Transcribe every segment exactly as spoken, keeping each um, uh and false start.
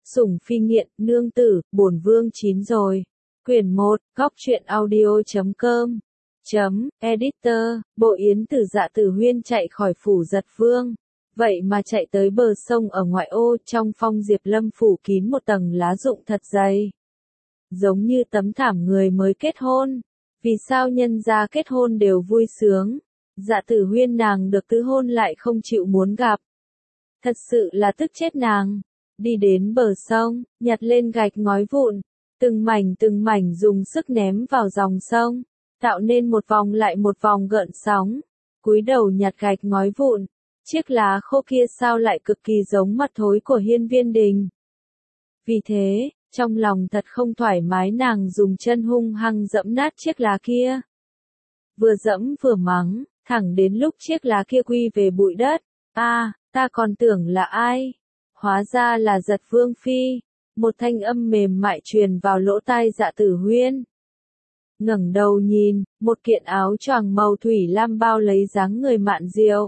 Sủng phi nghiện, nương tử, bổn vương chín rồi. Quyển một, góc truyện audio chấm com. Chấm, editor, Bộ Yến từ Dạ Tử Huyên chạy khỏi phủ Giật Vương. Vậy mà chạy tới bờ sông ở ngoại ô, trong phong Diệp Lâm phủ kín một tầng lá rụng thật dày. Giống như tấm thảm người mới kết hôn. Vì sao nhân gia kết hôn đều vui sướng? Dạ Tử Huyên nàng được tứ hôn lại không chịu muốn gặp. Thật sự là tức chết nàng. Đi đến bờ sông, nhặt lên gạch ngói vụn, từng mảnh từng mảnh dùng sức ném vào dòng sông, tạo nên một vòng lại một vòng gợn sóng. Cúi đầu nhặt gạch ngói vụn, chiếc lá khô kia sao lại cực kỳ giống mặt thối của Hiên Viên Đình. Vì thế, trong lòng thật không thoải mái, nàng dùng chân hung hăng dẫm nát chiếc lá kia. Vừa dẫm vừa mắng, thẳng đến lúc chiếc lá kia quy về bụi đất. A, à, ta còn tưởng là ai? Hóa ra là Giật Vương phi. Một thanh âm mềm mại truyền vào lỗ tai Dạ Tử Huyên. Ngẩng đầu nhìn, một kiện áo choàng màu thủy lam bao lấy dáng người mạn diệu.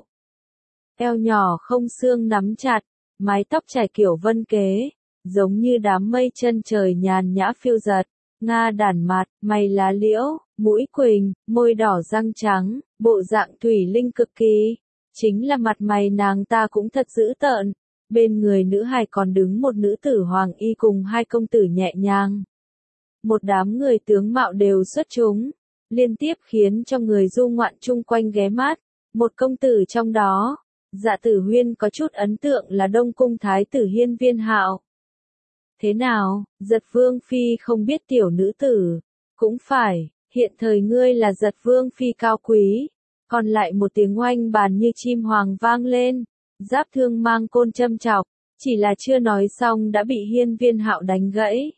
Eo nhỏ không xương nắm chặt, mái tóc trải kiểu vân kế, giống như đám mây chân trời nhàn nhã phiêu giật. Nga đàn mặt, mày lá liễu, mũi quỳnh, môi đỏ răng trắng, bộ dạng thủy linh cực kỳ. Chính là mặt mày nàng ta cũng thật dữ tợn. Bên người nữ hài còn đứng một nữ tử hoàng y cùng hai công tử nhẹ nhàng. Một đám người tướng mạo đều xuất chúng, liên tiếp khiến cho người du ngoạn chung quanh ghé mắt. Một công tử trong đó, Dạ Tử Huyên có chút ấn tượng là Đông Cung Thái tử Hiên Viên Hạo. Thế nào, Giật Vương phi không biết tiểu nữ tử? Cũng phải, hiện thời ngươi là Giật Vương phi cao quý. Còn lại một tiếng oanh bàn như chim hoàng vang lên. Giáp Thương mang côn châm chọc, chỉ là chưa nói xong đã bị Hiên Viên Hạo đánh gãy.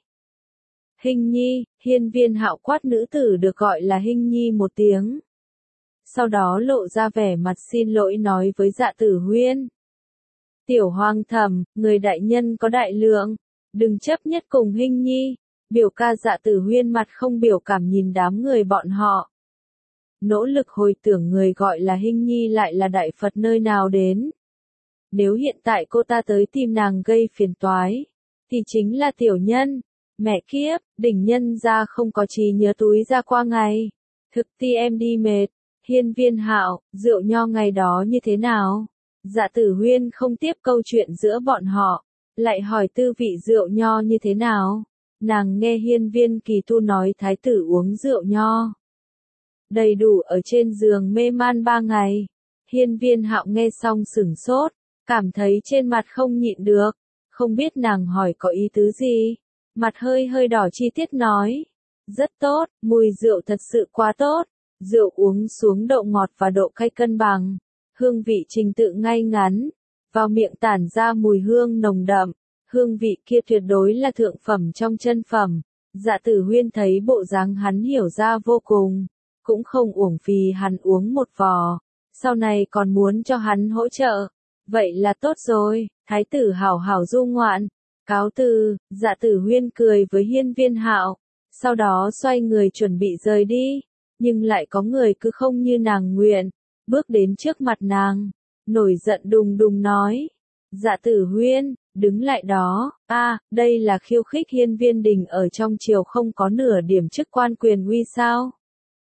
Hình nhi, Hiên Viên Hạo quát nữ tử được gọi là Hình nhi một tiếng. Sau đó lộ ra vẻ mặt xin lỗi nói với Dạ Tử Huyên. Tiểu hoàng thẩm, người đại nhân có đại lượng, đừng chấp nhất cùng Hình nhi. Biểu ca Dạ Tử Huyên mặt không biểu cảm nhìn đám người bọn họ. Nỗ lực hồi tưởng người gọi là Hình nhi lại là đại Phật nơi nào đến. Nếu hiện tại cô ta tới tìm nàng gây phiền toái, thì chính là tiểu nhân. Mẹ kiếp, đỉnh nhân ra không có trí nhớ túi ra qua ngày. Thực ti em đi mệt. Hiên Viên Hạo, rượu nho ngày đó như thế nào? Dạ Tử Huyên không tiếp câu chuyện giữa bọn họ, lại hỏi tư vị rượu nho như thế nào. Nàng nghe Hiên Viên Kỳ Tu nói thái tử uống rượu nho đầy đủ ở trên giường mê man ba ngày. Hiên Viên Hạo nghe xong sửng sốt, cảm thấy trên mặt không nhịn được, không biết nàng hỏi có ý tứ gì. Mặt hơi hơi đỏ chi tiết nói, rất tốt, mùi rượu thật sự quá tốt, rượu uống xuống độ ngọt và độ cay cân bằng, hương vị trình tự ngay ngắn, vào miệng tản ra mùi hương nồng đậm, hương vị kia tuyệt đối là thượng phẩm trong chân phẩm. Dạ Tử Huyên thấy bộ dáng hắn hiểu ra vô cùng, cũng không uổng phí hắn uống một vò, sau này còn muốn cho hắn hỗ trợ. Vậy là tốt rồi, thái tử hảo hảo du ngoạn. Cáo từ, Dạ Tử Huyên cười với Hiên Viên Hạo, sau đó xoay người chuẩn bị rời đi, nhưng lại có người cứ không như nàng nguyện, bước đến trước mặt nàng, nổi giận đùng đùng nói, Dạ Tử Huyên, đứng lại đó. A, à, đây là khiêu khích Hiên Viên Đình ở trong triều không có nửa điểm chức quan quyền uy sao?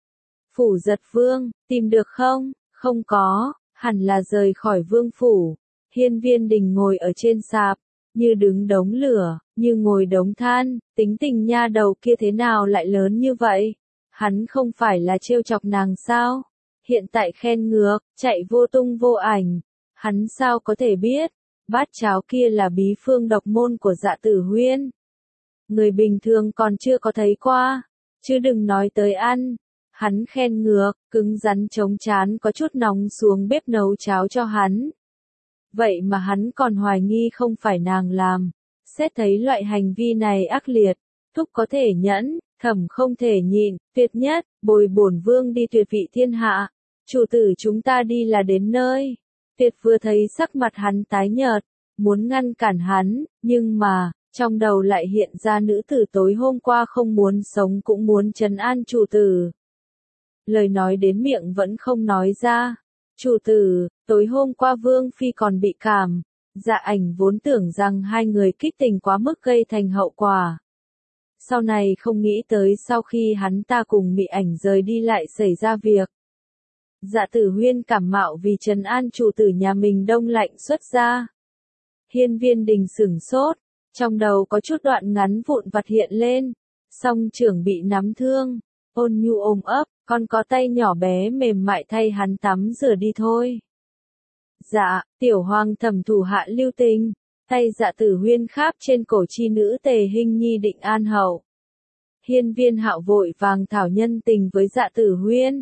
Phủ Giật Vương, tìm được không? Không có, hẳn là rời khỏi vương phủ. Hiên Viên Đình ngồi ở trên sạp, như đứng đống lửa, như ngồi đống than, tính tình nha đầu kia thế nào lại lớn như vậy? Hắn không phải là trêu chọc nàng sao? Hiện tại khen ngược, chạy vô tung vô ảnh. Hắn sao có thể biết? Bát cháo kia là bí phương độc môn của Dạ Tử Huyên. Người bình thường còn chưa có thấy qua, chứ đừng nói tới ăn. Hắn khen ngược, cứng rắn chống chán có chút nóng xuống bếp nấu cháo cho hắn. Vậy mà hắn còn hoài nghi không phải nàng làm. Xét thấy loại hành vi này ác liệt, thúc có thể nhẫn, thẩm không thể nhịn, tuyệt nhất, bồi bổn vương đi tuyệt vị thiên hạ. Chủ tử chúng ta đi là đến nơi. Tuyệt vừa thấy sắc mặt hắn tái nhợt, muốn ngăn cản hắn, nhưng mà, trong đầu lại hiện ra nữ tử tối hôm qua không muốn sống cũng muốn trấn an chủ tử. Lời nói đến miệng vẫn không nói ra. Chủ tử, tối hôm qua Vương Phi còn bị cảm. Dạ ảnh vốn tưởng rằng hai người kích tình quá mức gây thành hậu quả. Sau này không nghĩ tới sau khi hắn ta cùng Mị Ảnh rời đi lại xảy ra việc. Dạ Tử Huyên cảm mạo vì trấn an chủ tử nhà mình đông lạnh xuất ra. Hiên Viên Đình sửng sốt, trong đầu có chút đoạn ngắn vụn vặt hiện lên. Song trưởng bị nắm thương, ôn nhu ôm ấp, còn có tay nhỏ bé mềm mại thay hắn tắm rửa đi thôi. Dạ, tiểu hoàng thẩm thủ hạ lưu tình, tay Dạ Tử Huyên kháp trên cổ chi nữ Tề Hinh Nhi định an hậu. Hiên Viên Hạo vội vàng thảo nhân tình với Dạ Tử Huyên.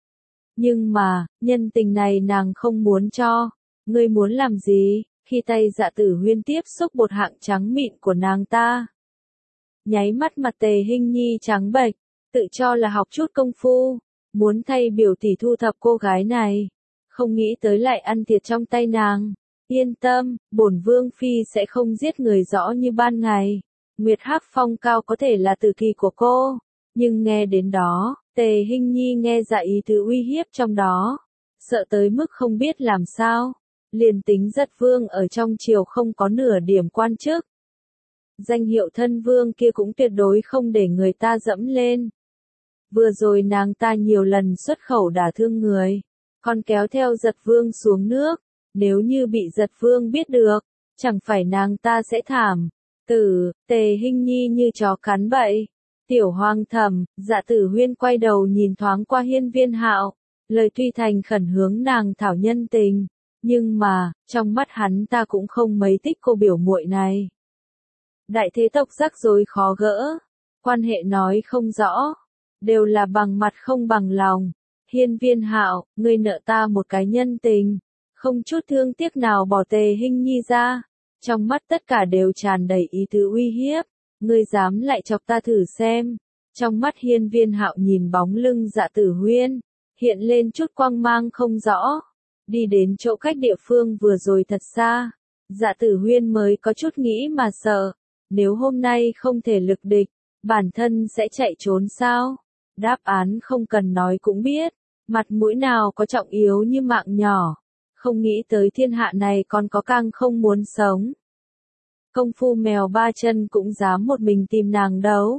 Nhưng mà, nhân tình này nàng không muốn cho. Ngươi muốn làm gì? Khi tay Dạ Tử Huyên tiếp xúc bột hạng trắng mịn của nàng ta. Nháy mắt mặt Tề Hinh Nhi trắng bệch, tự cho là học chút công phu, muốn thay biểu tỷ thu thập cô gái này. Không nghĩ tới lại ăn thiệt trong tay nàng. Yên tâm, bổn vương phi sẽ không giết người rõ như ban ngày. Nguyệt Hắc Phong cao có thể là tử kỳ của cô, nhưng nghe đến đó, Tề Hinh Nhi nghe ra ý tứ uy hiếp trong đó, sợ tới mức không biết làm sao. Liền tính Giật Vương ở trong triều không có nửa điểm quan chức, danh hiệu thân vương kia cũng tuyệt đối không để người ta dẫm lên. Vừa rồi nàng ta nhiều lần xuất khẩu đả thương người, còn kéo theo Giật Vương xuống nước, nếu như bị Giật Vương biết được, chẳng phải nàng ta sẽ thảm. Tử, Tề Hinh Nhi như chó cắn bậy. Tiểu Hoàng thẩm, Dạ Tử Huyên quay đầu nhìn thoáng qua Hiên Viên Hạo, lời tuy thành khẩn hướng nàng thảo nhân tình, nhưng mà, trong mắt hắn ta cũng không mấy thích cô biểu muội này. Đại thế tộc rắc rối khó gỡ, quan hệ nói không rõ, đều là bằng mặt không bằng lòng. Hiên Viên Hạo, ngươi nợ ta một cái nhân tình, không chút thương tiếc nào bỏ Tề Hinh Nhi ra, trong mắt tất cả đều tràn đầy ý tứ uy hiếp, ngươi dám lại chọc ta thử xem. Trong mắt Hiên Viên Hạo nhìn bóng lưng Dạ Tử Huyên, hiện lên chút quang mang không rõ, đi đến chỗ cách địa phương vừa rồi thật xa. Dạ Tử Huyên mới có chút nghĩ mà sợ, nếu hôm nay không thể lực địch, bản thân sẽ chạy trốn sao? Đáp án không cần nói cũng biết, mặt mũi nào có trọng yếu như mạng nhỏ, không nghĩ tới thiên hạ này còn có càng không muốn sống. Công phu mèo ba chân cũng dám một mình tìm nàng đấu.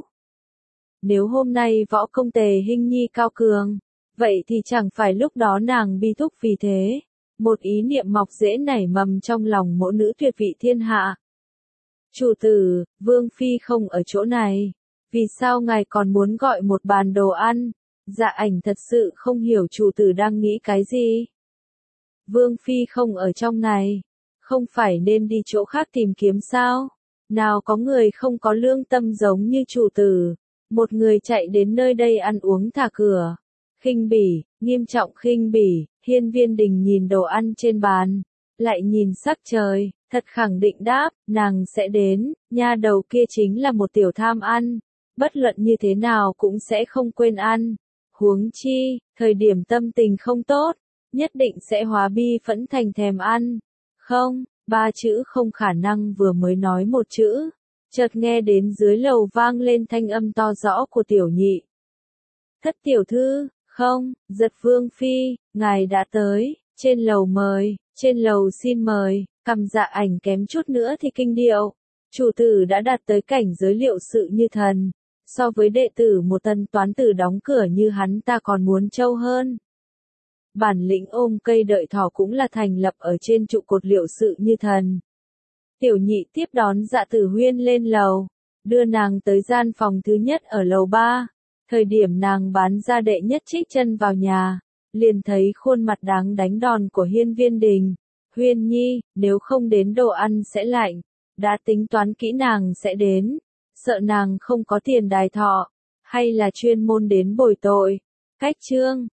Nếu hôm nay võ công Tề Hinh Nhi cao cường, vậy thì chẳng phải lúc đó nàng bi thúc vì thế. Một ý niệm mọc rễ nảy mầm trong lòng mỗi nữ tuyệt vị thiên hạ. Chủ tử, Vương Phi không ở chỗ này. Vì sao ngài còn muốn gọi một bàn đồ ăn? Dạ ảnh thật sự không hiểu chủ tử đang nghĩ cái gì. Vương Phi không ở trong này. Không phải nên đi chỗ khác tìm kiếm sao? Nào có người không có lương tâm giống như chủ tử. Một người chạy đến nơi đây ăn uống thả cửa. Khinh bỉ, nghiêm trọng khinh bỉ. Hiên Viên Đình nhìn đồ ăn trên bàn, lại nhìn sắc trời, thật khẳng định đáp, nàng sẽ đến, nha đầu kia chính là một tiểu tham ăn, bất luận như thế nào cũng sẽ không quên ăn. Huống chi, thời điểm tâm tình không tốt, nhất định sẽ hóa bi phẫn thành thèm ăn. Không, ba chữ không khả năng vừa mới nói một chữ, chợt nghe đến dưới lầu vang lên thanh âm to rõ của tiểu nhị. Thất tiểu thư, không, Giật Vương Phi, ngài đã tới, trên lầu mời, trên lầu xin mời. Cầm Dạ ảnh kém chút nữa thì kinh điệu. Chủ tử đã đạt tới cảnh giới liệu sự như thần, so với đệ tử một tân toán tử đóng cửa như hắn ta còn muốn trâu hơn. Bản lĩnh ôm cây đợi thỏ cũng là thành lập ở trên trụ cột liệu sự như thần. Tiểu nhị tiếp đón Dạ Tử Huyên lên lầu, đưa nàng tới gian phòng thứ nhất ở lầu ba. Thời điểm nàng bán ra đệ nhất trích chân vào nhà, liền thấy khuôn mặt đáng đánh đòn của Hiên Viên Đình. Huyên Nhi, nếu không đến đồ ăn sẽ lạnh, đã tính toán kỹ nàng sẽ đến, sợ nàng không có tiền đài thọ, hay là chuyên môn đến bồi tội. Cách chương